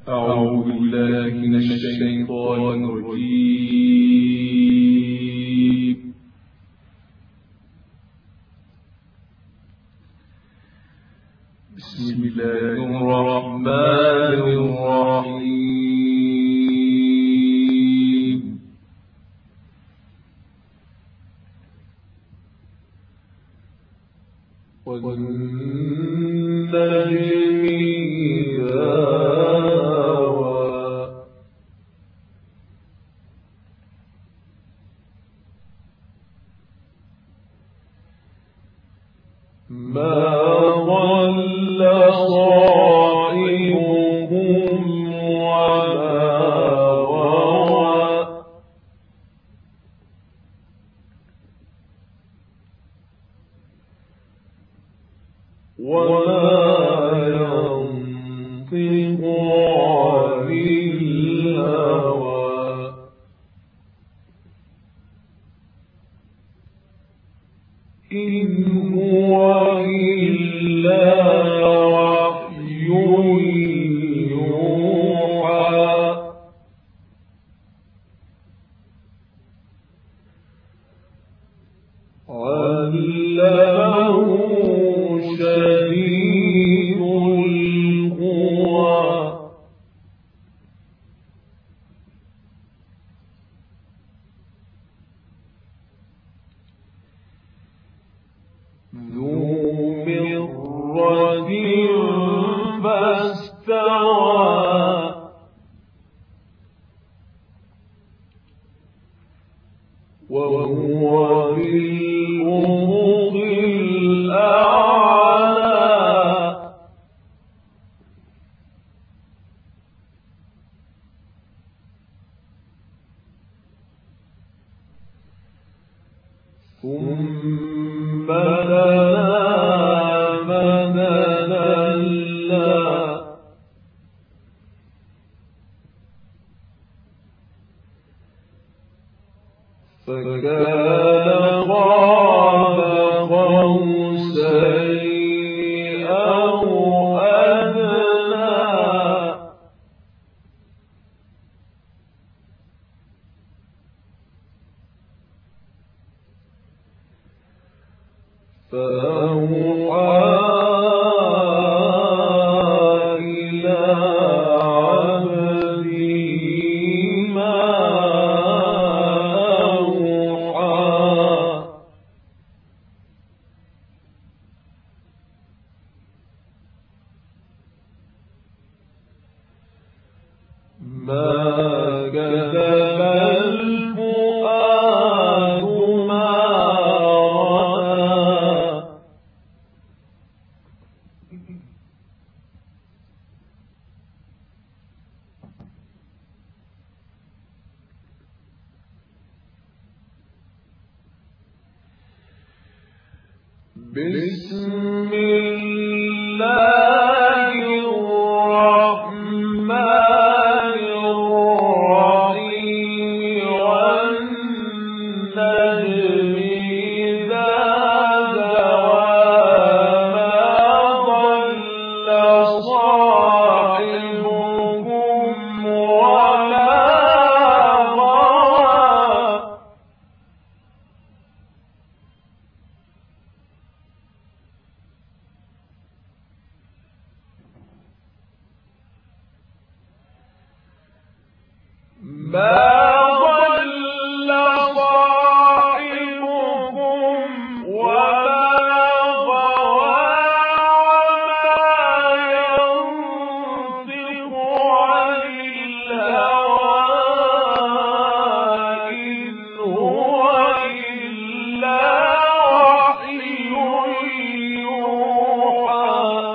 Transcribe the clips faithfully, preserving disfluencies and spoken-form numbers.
أعوذ بالله من الشيطان الرجيم. بسم الله الرحمن الرحيم. والنجم إذا هوى ما ضل صاحبكم وما غوى وما ينطق عن الهوى إن هو إلا وحي يوحى علمه شديد القوى ذو مرة فاستوى وهو بالأفق الأعلى ثم دنا فتدلى فكان قاب قوسين أو أدنى فأوحى إلى عبده ما أوحى ما كذب الفؤاد ما رأى بسم الله الرحمن الرحيم والنجم إذا هوى ما ضل صاحبكم وما غوى ما ضل صاحبكم وما غوى وما ينطق عن الهوى إن هو إلا وحي يوحى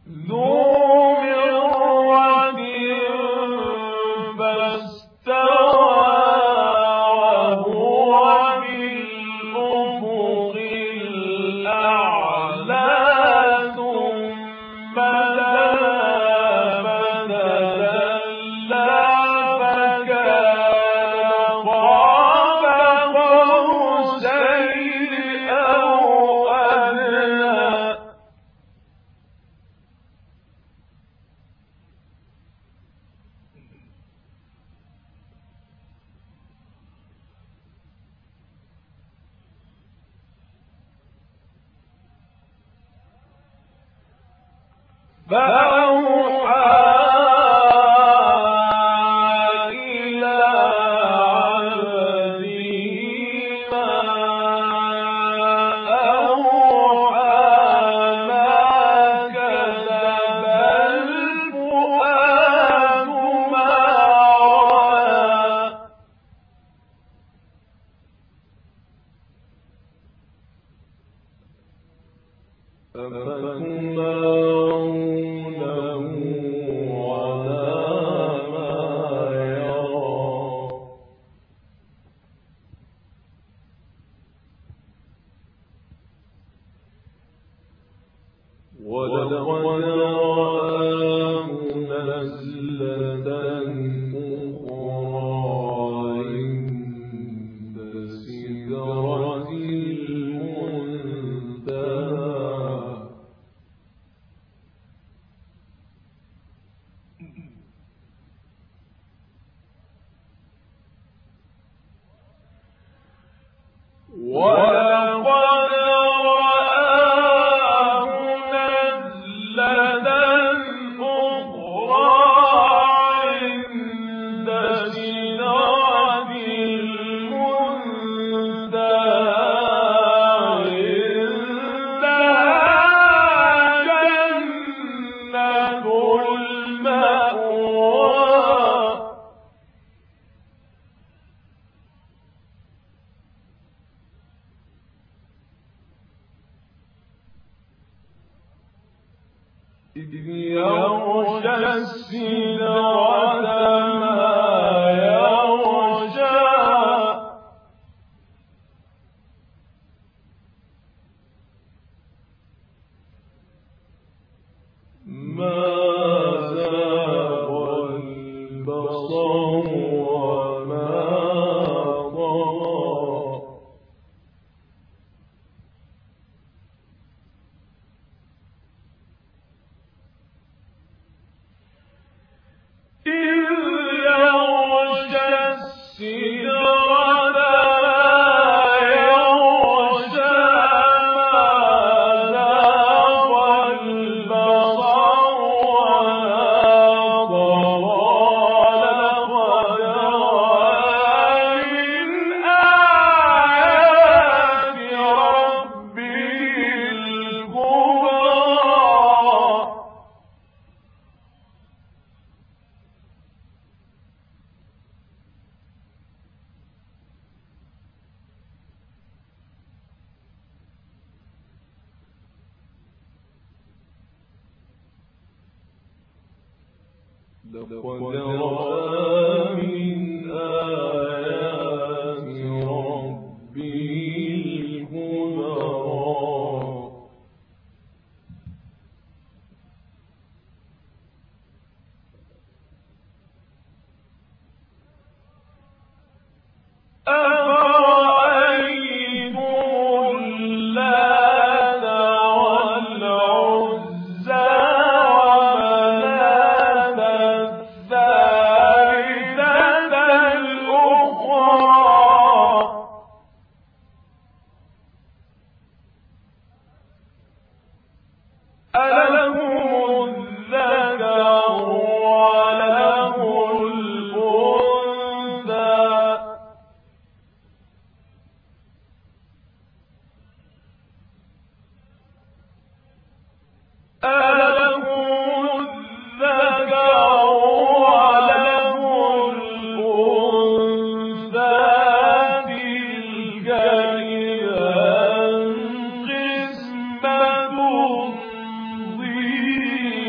ضيق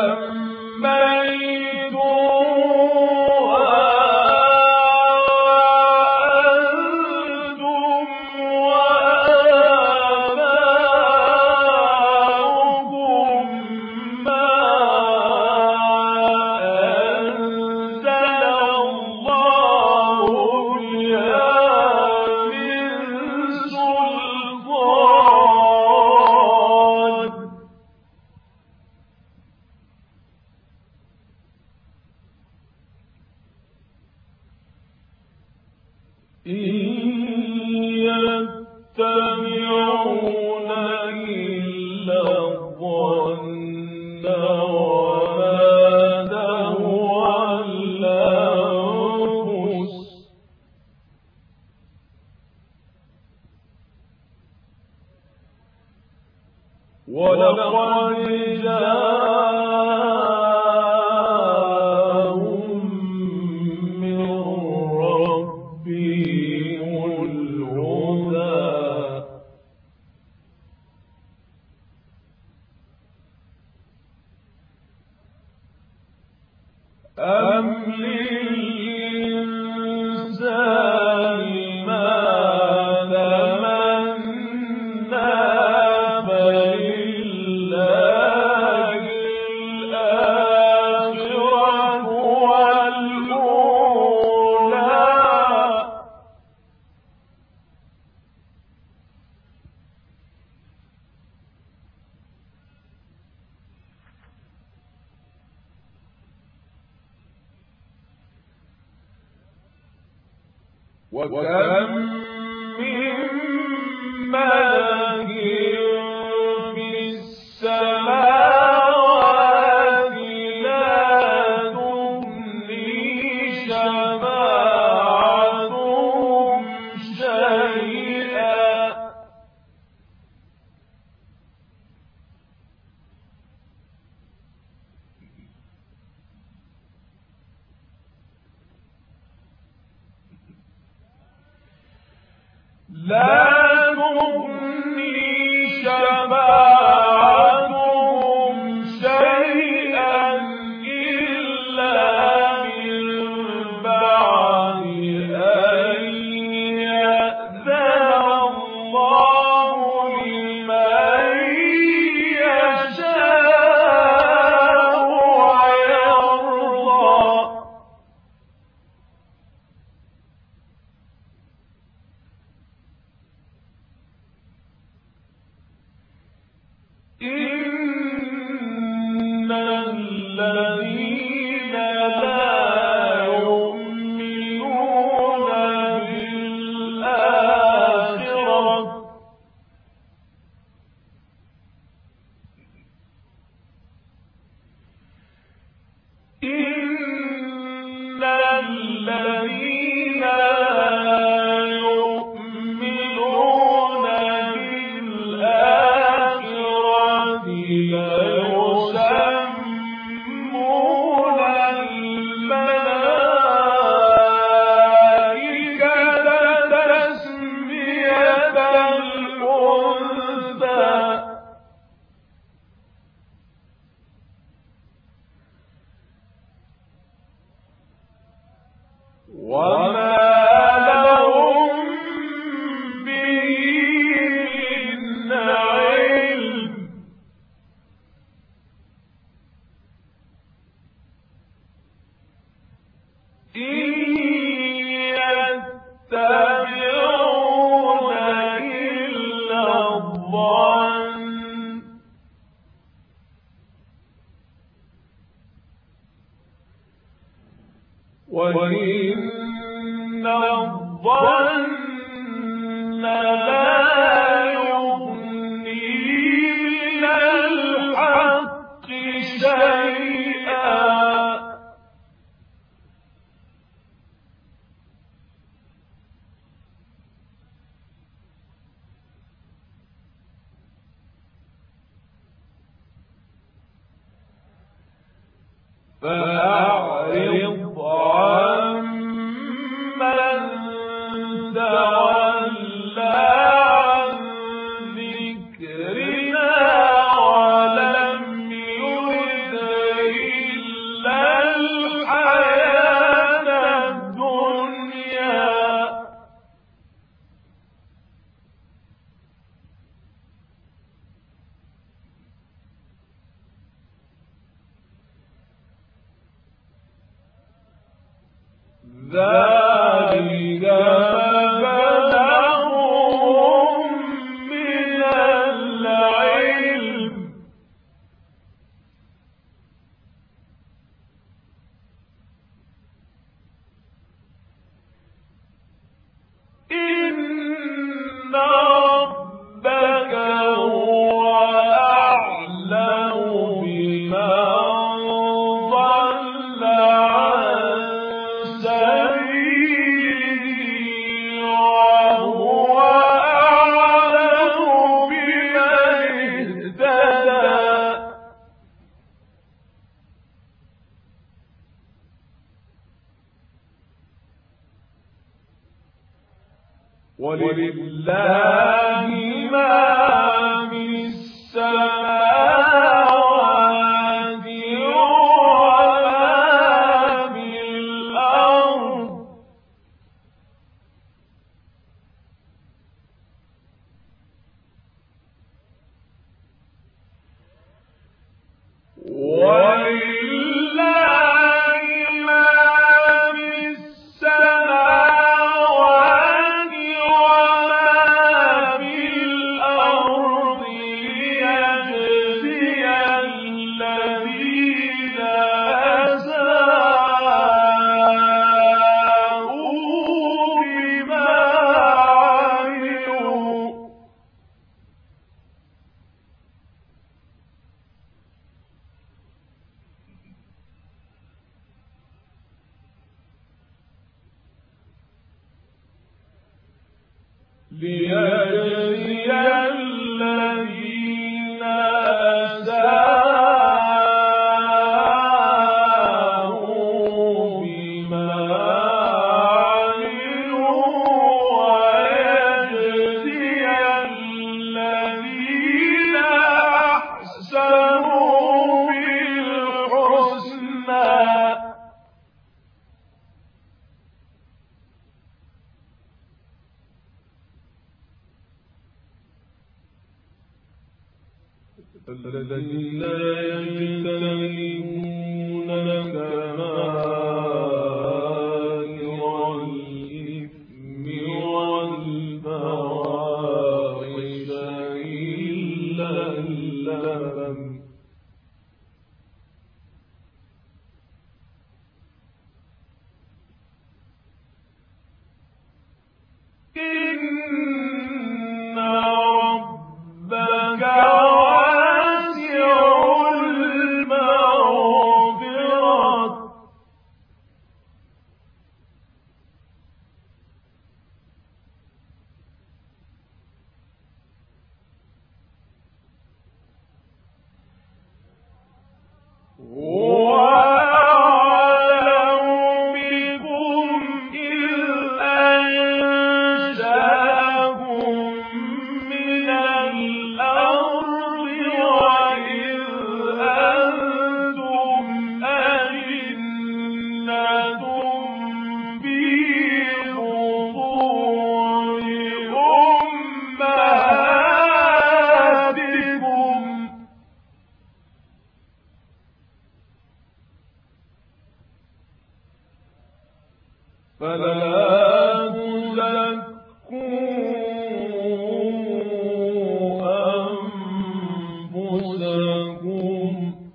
وكم من ملك في السماوات لا تغني شفاعتهم شيئا لا تغني شفاعتهم شيئا إلا من بعد أن يأذن الله لمن يشاء ويرضى إن الذين لا يؤمنون بالآخرة إن الذين لا يؤمنون بالآخرة ليسمون الملائكة تسمية الأنثى وما لهم به من علم إن يتبعون إلا الظن وإن الظن لا يغني من الحق شيئا فأعرض عن من تولى عن ذكرنا ولم يرد ذلك مبلغهم من العلم إن ربك هو أعلم بمن ضل عن سبيله وهو أعلم بمن اهتدى ولله ما في السماوات وما في الأرض ولله ما في السماوات وما في الأرض ليجزي الذين أساءوا بما عملوا ليجزي الذين أساءوا بما عملوا ويجزي الذين أحسنوا بالحسنى الذين يجتنبون كبائر الإثم والفواحش إلا اللمم إن ربك هو أعلم بكم إذ أنشأكم من الأرض وإذ أنتم أجنة في بطون أمهاتكم فلا تزكوا أنفسكم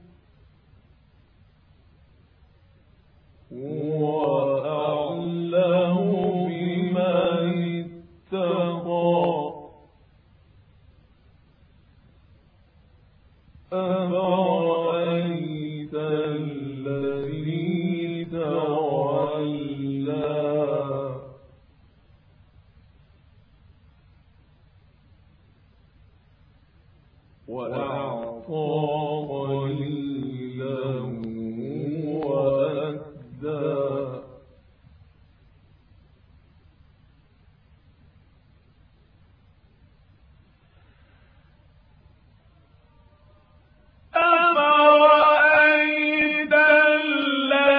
هو أعلم بمن اتقى أفرأيت الذي تولى وأعطى قليلا وأكدى أفرأيت الذي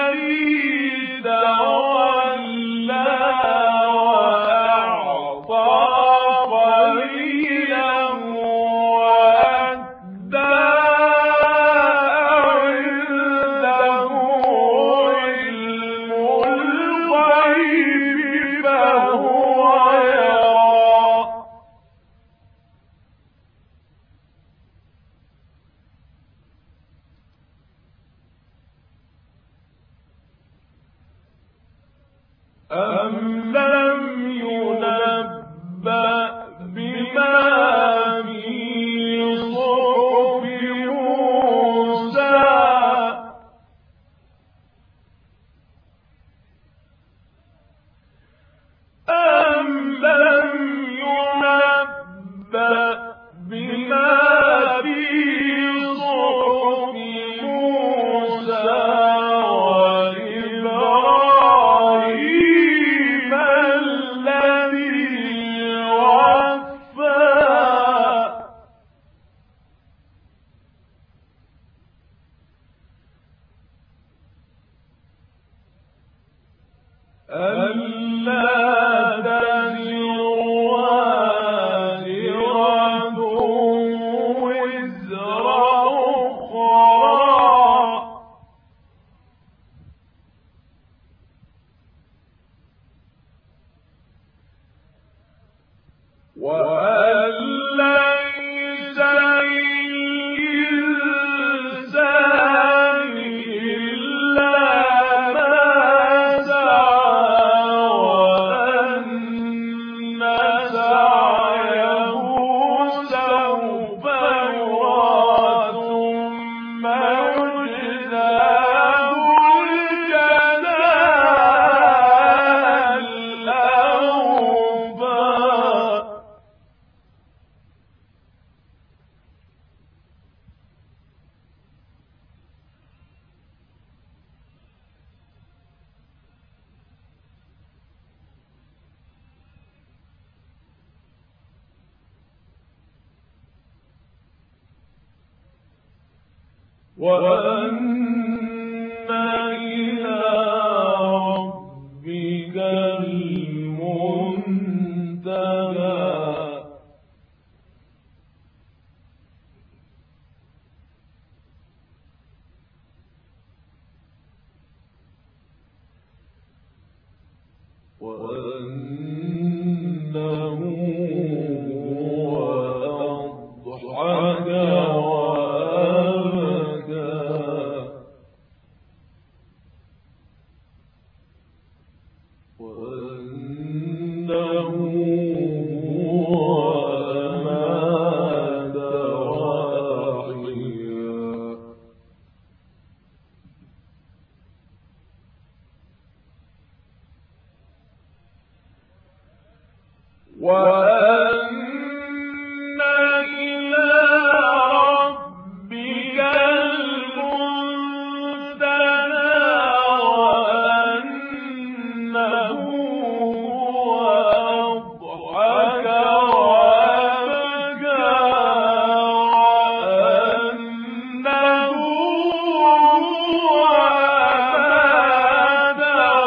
وأن إلى ربك المنتهى وأنه هو أضحك وأن إلى ربك المنتهى وأنه هو أضحك وأبكى وأنه هو أمات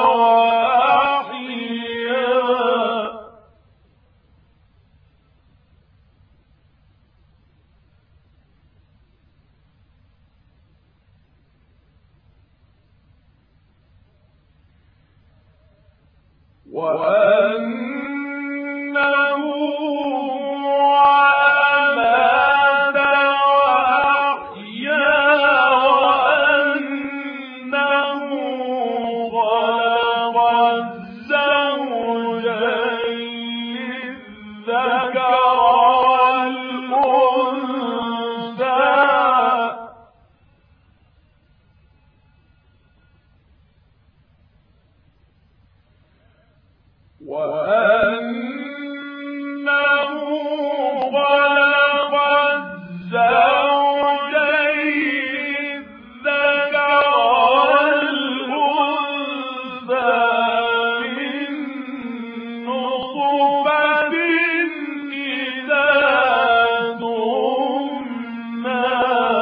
وأحيا وأنه أمات وأحيا وأنه خلق الزوجين الذكر والأنثى وأنه خلق الزوجين الذكر والأنثى من نطفة إذا تمنى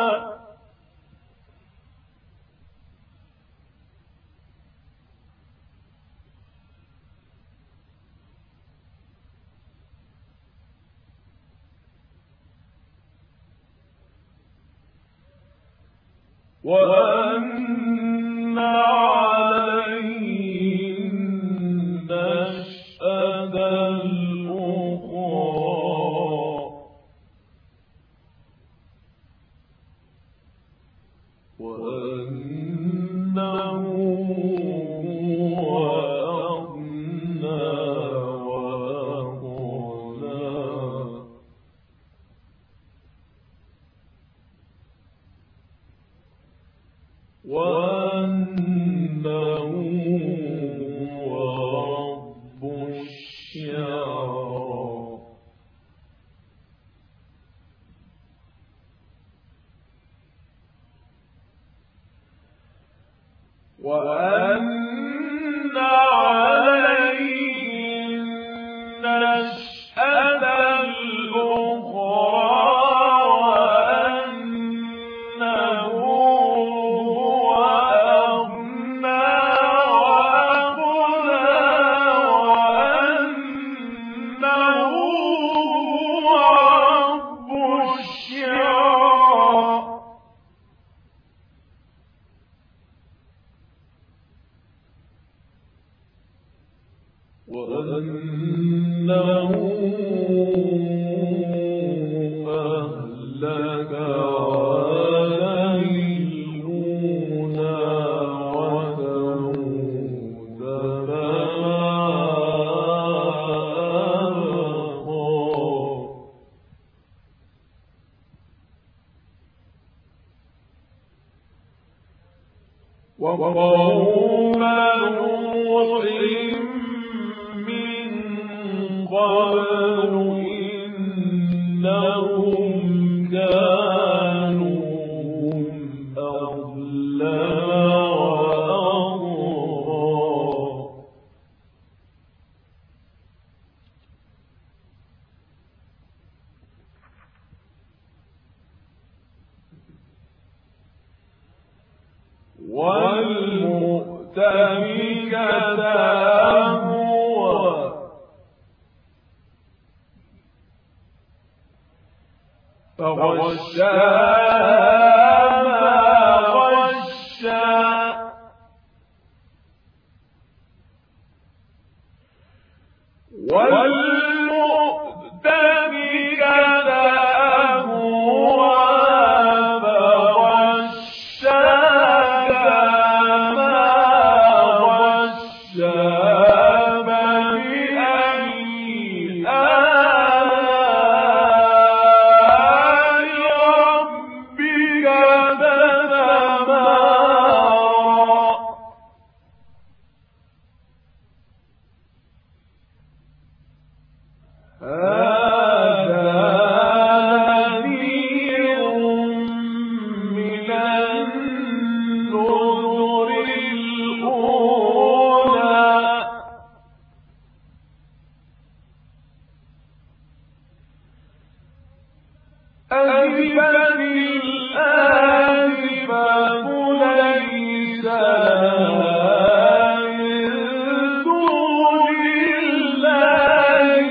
وأن عليه النشأة الأخرى وأنه هو أغنى وأنه رب الشعرى وأن عليه النشأة الأخرى وأنه هو أغنى وأقنى وأنه هو رب الشعرى وأنه أهلك عليهن وثمود فما أبقى وقوم نوح قالوا إنهم كانوا أظلم وأطغى والمؤتفكة أهوى فغشاها ما غشا والمؤتفكة أهوى فغشاها ما غشا فبأي آلاء ربك تتمارى هذا نذير من النذر الأولى أزفت الآزفة ليس لها من دون الله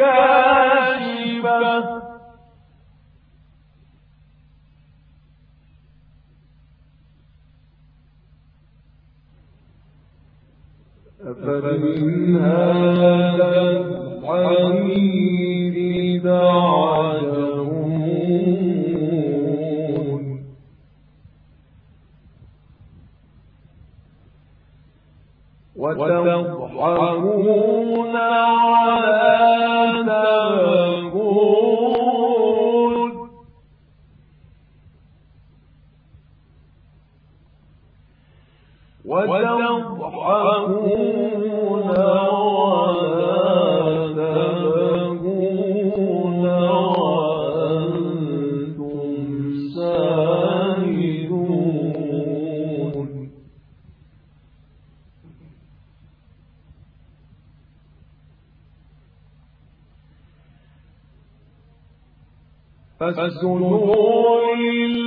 كاشفة أفمن هذا الحديث تعجبون وتضحكون ولا تبكون وتضحكون ولا تبكون وأنتم سامدون فاسجدوا